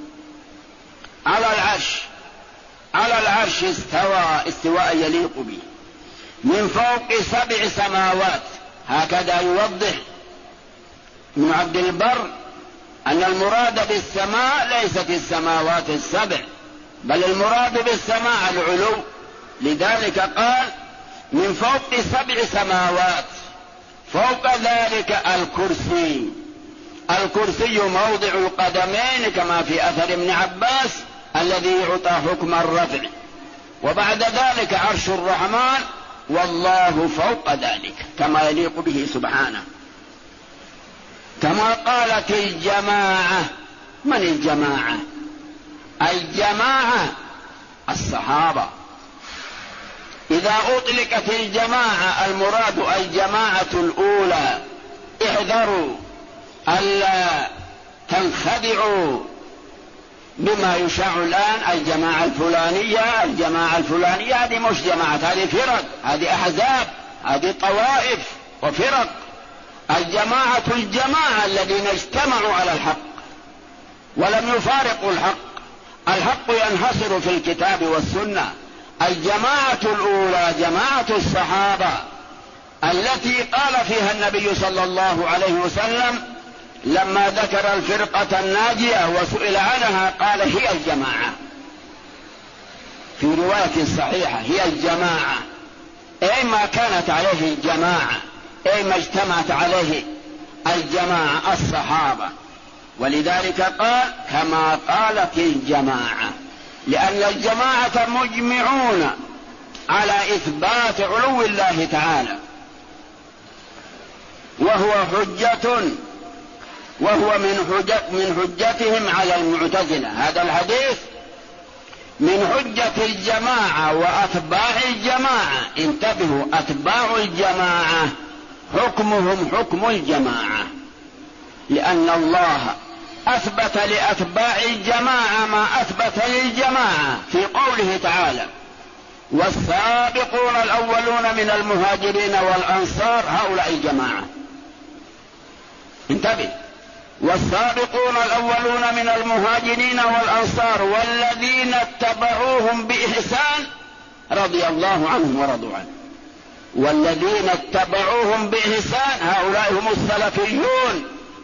على العرش استوى استواء يليق به من فوق 7 سماوات. هكذا يوضح ابن عبد البر أن المراد بالسماء ليست السماوات ال7، بل المراد بالسماء العلو. لذلك قال: من فوق 7 سماوات، فوق ذلك الكرسي موضع القدمين كما في أثر ابن عباس الذي يعطى حكم الرفع، وبعد ذلك عرش الرحمن، والله فوق ذلك كما يليق به سبحانه. كما قالت الجماعة. من الجماعة؟ الجماعة الصحابة. إذا أطلقت الجماعة المراد الجماعة الأولى. احذروا ألا تنخدعوا بما يشاع الآن: الجماعة الفلانية. هذه مش جماعة، هذه فرق، هذه أحزاب، هذه طوائف وفرق. الجماعة الذين اجتمعوا على الحق ولم يفارقوا الحق ينحصر في الكتاب والسنة. الجماعة الأولى جماعة الصحابة التي قال فيها النبي صلى الله عليه وسلم لما ذكر الفرقة الناجية وسئل عنها قال: هي الجماعة. في رواية صحيحة: هي الجماعة، أي ما كانت عليه الجماعة، أي ما اجتمعت عليه الجماعة الصحابة. ولذلك قال: كما قالت الجماعة، لأن الجماعة مجمعون على إثبات علو الله تعالى، وهو من حجتهم على المعتزلة. هذا الحديث من حجة الجماعة وأتباع الجماعة. انتبهوا: أتباع الجماعة حكمهم حكم الجماعة، لأن الله أثبت لأتباع الجماعة ما أثبت للجماعة في قوله تعالى: والسابقون الأولون من المهاجرين والأنصار هؤلاء الجماعة. انتبه: والسابقون الأولون من المهاجرين والأنصار والذين اتبعوهم بإحسان رضي الله عنهم ورضوا عنه. والذين اتبعوهم بإحسان هؤلاء هم السلفيون،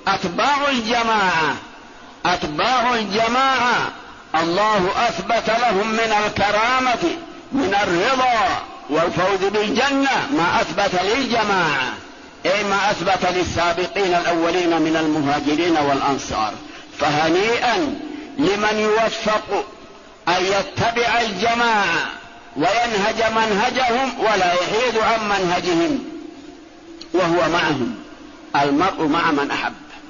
أتباع الجماعة. الله أثبت لهم من الكرامة، من الرضا والفوز بالجنة ما أثبت للجماعة، أي ما أثبت للسابقين الأولين من المهاجرين والأنصار. فهنيئا لمن يوفق أن يتبع الجماعة وينهج منهجهم ولا يحيد عن منهجهم وهو معهم. المرء مع من أحب.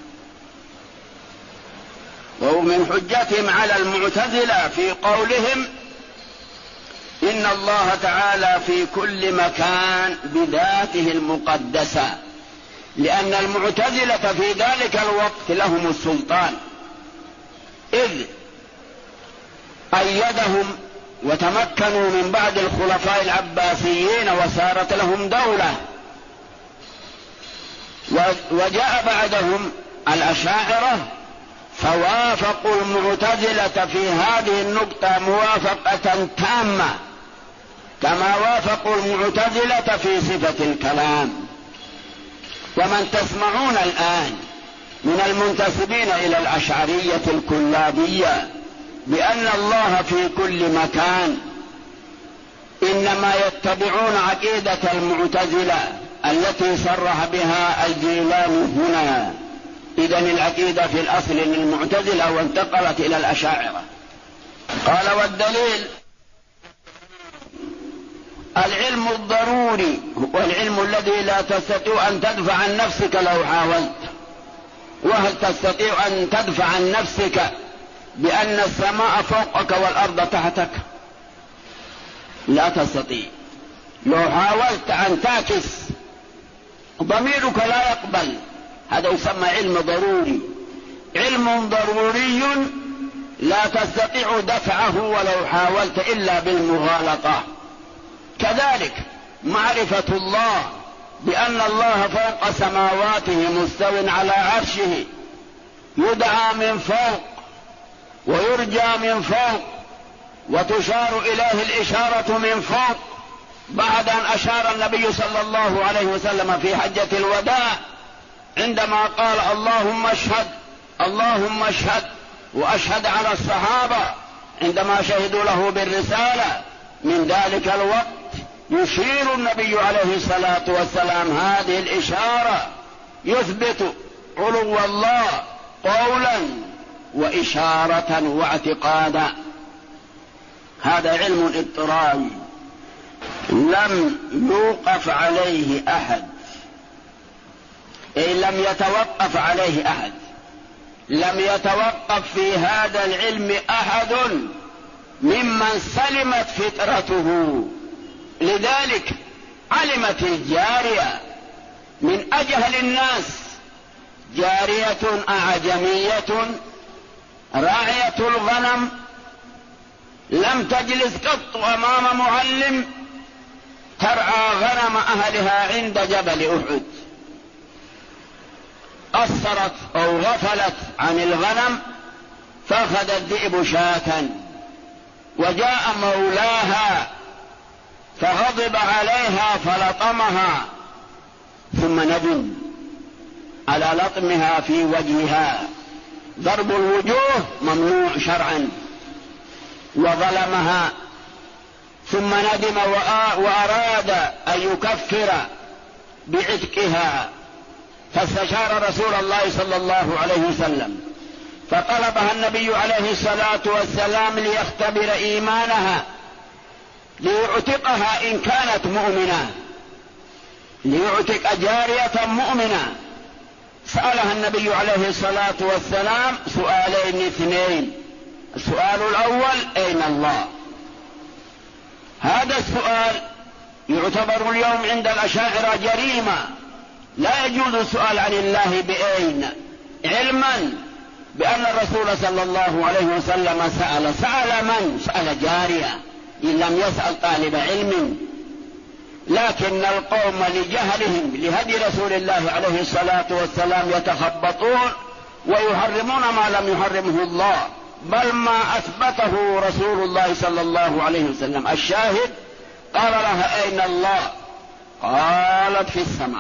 ومن حجتهم على المعتزلة في قولهم إن الله تعالى في كل مكان بذاته المقدسة، لأن المعتزلة في ذلك الوقت لهم السلطان، إذ أيدهم وتمكنوا من بعد الخلفاء العباسيين وصارت لهم دولة، وجاء بعدهم الأشاعرة فوافقوا المعتزلة في هذه النقطة موافقة تامة، كما وافقوا المعتزلة في صفة الكلام. ومن تسمعون الآن من المنتسبين إلى الأشعرية الكلابية بأن الله في كل مكان إنما يتبعون عقيدة المعتزلة التي صرح بها الجيلاني هنا. إذن العقيدة في الأصل للمعتزلة وانتقلت إلى الأشاعرة. قال والدليل العلم الضروري هو العلم الذي لا تستطيع أن تدفع عن نفسك لو حاولت. وهل تستطيع أن تدفع عن نفسك بأن السماء فوقك والأرض تحتك؟ لا تستطيع. لو حاولت أن تعكس ضميرك لا يقبل. هذا يسمى علم ضروري. علم ضروري لا تستطيع دفعه ولو حاولت إلا بالمغالطة. كذلك معرفة الله بأن الله فوق سماواته مستو على عرشه، يدعى من فوق ويرجى من فوق وتشار إليه الإشارة من فوق، بعد أن أشار النبي صلى الله عليه وسلم في حجة الوداع عندما قال اللهم اشهد اللهم اشهد، وأشهد على الصحابة عندما شهدوا له بالرسالة. من ذلك الوقت يشير النبي عليه الصلاة والسلام هذه الإشارة، يثبت علو الله قولا وإشارة واعتقادا. هذا علم اضطراري لم يوقف عليه أحد، أي لم يتوقف عليه أحد. لم يتوقف في هذا العلم أحد ممن سلمت فطرته. لذلك علمت الجارية من أجهل الناس، جارية أعجمية راعية الغنم لم تجلس قط أمام معلم ترعى غنم أهلها عند جبل أحد، قصرت أو غفلت عن الغنم فأخذ الذئب شاة، وجاء مولاها فغضب عليها فلطمها، ثم ندم على لطمها في وجهها. ضرب الوجوه ممنوع شرعا، وظلمها، ثم ندم وأراد أن يكفر بعتقها، فاستشار رسول الله صلى الله عليه وسلم، فطلبها النبي عليه الصلاة والسلام ليختبر إيمانها، ليعتقها إن كانت مؤمنة، ليعتق جارية مؤمنة. سألها النبي عليه الصلاة والسلام سؤالين اثنين. السؤال الأول أين الله؟ هذا السؤال يعتبر اليوم عند الأشاعرة جريمة، لا يجوز السؤال عن الله بأين، علما بأن الرسول صلى الله عليه وسلم سأل من؟ سأل جارية، إن لم يسأل طالب علم. لكن القوم لجهلهم لهدي رسول الله عليه الصلاة والسلام يتخبطون ويحرمون ما لم يحرمه الله، بل ما أثبته رسول الله صلى الله عليه وسلم. الشاهد قال لها أين الله؟ قالت في السماء.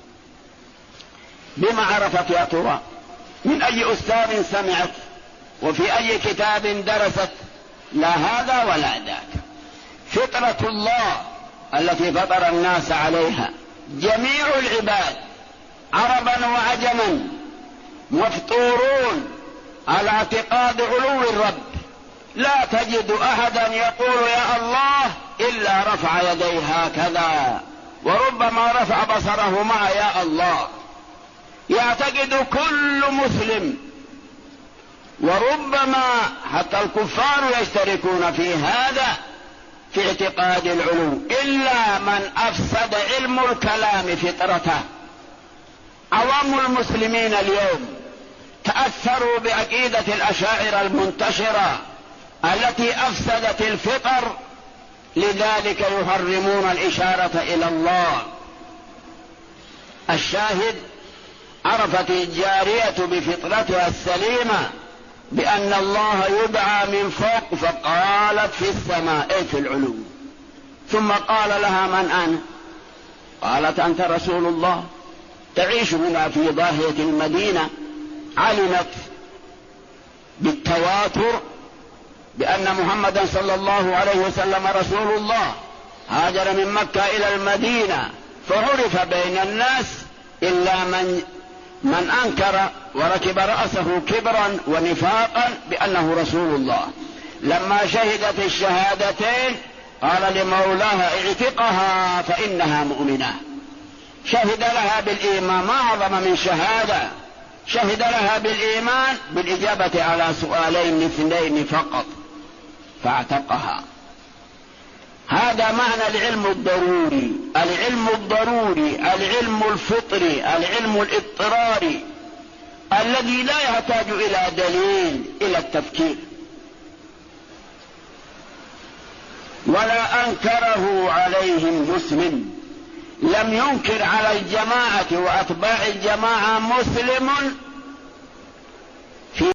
بما عرفت يا ترى؟ من أي أستاذ سمعت؟ وفي أي كتاب درست؟ لا هذا ولا ذاك. فطرة الله التي فطر الناس عليها جميع العباد عربا وعجما مفطورون على اعتقاد علو الرب. لا تجد أحدا يقول يا الله ربما رفع يديه هكذا، وربما رفع بصره مع يا الله. يعتقد كل مسلم، وربما حتى الكفار يشتركون في هذا، في اعتقاد العلو، إلا من أفسد علم الكلام فطرته. عوام المسلمين اليوم تأثروا بعقيدة الأشاعرة المنتشرة التي أفسدت الفطر، لذلك يحرمون الإشارة إلى الله. الشاهد: عرفت الجارية بفطرتها السليمة بأن الله يدعى من فوق، فقالت في السماء أي في العلو. ثم قال لها: من أنا؟ قالت: أنت رسول الله. تعيش هنا في ضاحية المدينة، علمت بالتواتر بأن محمدا صلى الله عليه وسلم رسول الله، هاجر من مكة إلى المدينة، فعرف بين الناس إلا من أنكر وركب رأسه كبرا ونفاقا بأنه رسول الله. لما شهدت الشهادتين قال لمولاها: اعتقها فإنها مؤمنة. شهد لها بالإيمان، ما أعظم من شهادة. شهد لها بالإيمان بالإجابة على سؤالين اثنين فقط، فاعتقها. هذا معنى العلم الضروري، العلم الضروري، العلم الفطري، العلم الاضطراري الذي لا يحتاج إلى دليل، إلى التفكير. ولا أنكره عليهم مسلم، لم ينكر على الجماعة وأتباع الجماعة مسلم